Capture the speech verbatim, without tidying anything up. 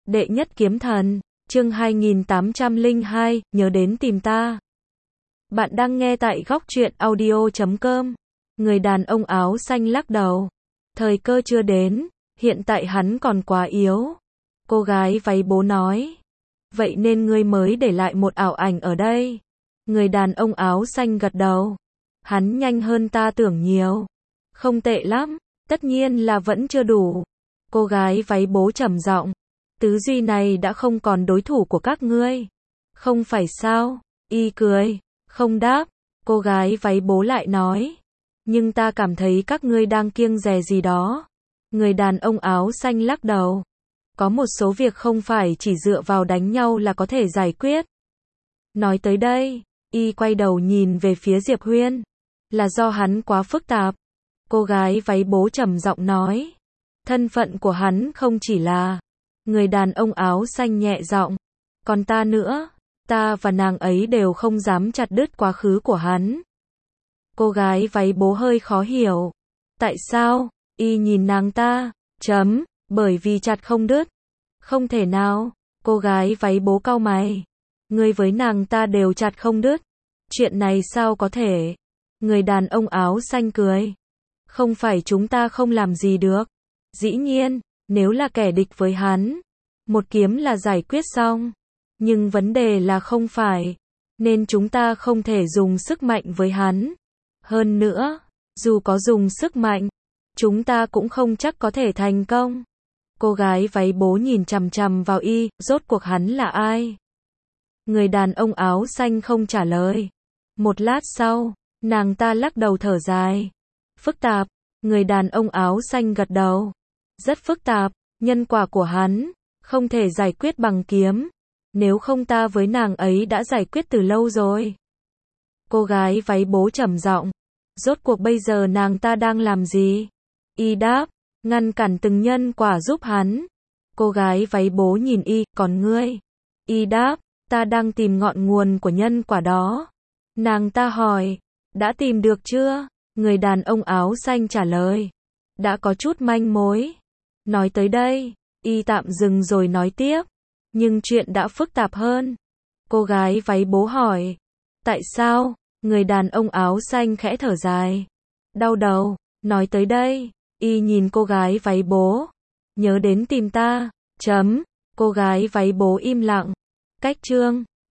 Đệ nhất kiếm thần, chương hai nghìn tám trăm lẻ hai, nhớ đến tìm ta. Bạn đang nghe tại góc truyện audio chấm com. Người đàn ông áo xanh lắc đầu. Thời cơ chưa đến, hiện tại hắn còn quá yếu. Cô gái váy bố nói. Vậy nên ngươi mới để lại một ảo ảnh ở đây. Người đàn ông áo xanh gật đầu. Hắn nhanh hơn ta tưởng nhiều. Không tệ lắm, tất nhiên là vẫn chưa đủ. Cô gái váy bố trầm giọng. Tứ duy này đã không còn đối thủ của các ngươi. Không phải sao? Y cười, không đáp. Cô gái váy bố lại nói. Nhưng ta cảm thấy các ngươi đang kiêng dè gì đó. Người đàn ông áo xanh lắc đầu. Có một số việc không phải chỉ dựa vào đánh nhau là có thể giải quyết. Nói tới đây, Y quay đầu nhìn về phía Diệp Huyên. Là do hắn quá phức tạp. Cô gái váy bố trầm giọng nói. Thân phận của hắn không chỉ là... Người đàn ông áo xanh nhẹ giọng. Còn ta nữa, ta và nàng ấy đều không dám chặt đứt quá khứ của hắn. Cô gái váy bố hơi khó hiểu. Tại sao? Y nhìn nàng ta. Chấm, bởi vì chặt không đứt. Không thể nào. Cô gái váy bố cau mày. Ngươi với nàng ta đều chặt không đứt. Chuyện này sao có thể? Người đàn ông áo xanh cười. Không phải chúng ta không làm gì được. Dĩ nhiên, nếu là kẻ địch với hắn, một kiếm là giải quyết xong. Nhưng vấn đề là không phải. Nên chúng ta không thể dùng sức mạnh với hắn. Hơn nữa, dù có dùng sức mạnh, chúng ta cũng không chắc có thể thành công. Cô gái váy bố nhìn chằm chằm vào Y, rốt cuộc hắn là ai? Người đàn ông áo xanh không trả lời. Một lát sau, nàng ta lắc đầu thở dài. Phức tạp, người đàn ông áo xanh gật đầu. Rất phức tạp, nhân quả của hắn, không thể giải quyết bằng kiếm. Nếu không ta với nàng ấy đã giải quyết từ lâu rồi. Cô gái váy bố trầm giọng. Rốt cuộc bây giờ nàng ta đang làm gì? Y đáp, ngăn cản từng nhân quả giúp hắn. Cô gái váy bố nhìn Y, còn ngươi? Y đáp, ta đang tìm ngọn nguồn của nhân quả đó. Nàng ta hỏi, đã tìm được chưa? Người đàn ông áo xanh trả lời, đã có chút manh mối. Nói tới đây, Y tạm dừng rồi nói tiếp. Nhưng chuyện đã phức tạp hơn. Cô gái váy bố hỏi. Tại sao? Người đàn ông áo xanh khẽ thở dài. Đau đầu. Nói tới đây, Y nhìn cô gái váy bố. Nhớ đến tìm ta. Chấm. Cô gái váy bố im lặng. Cách chương.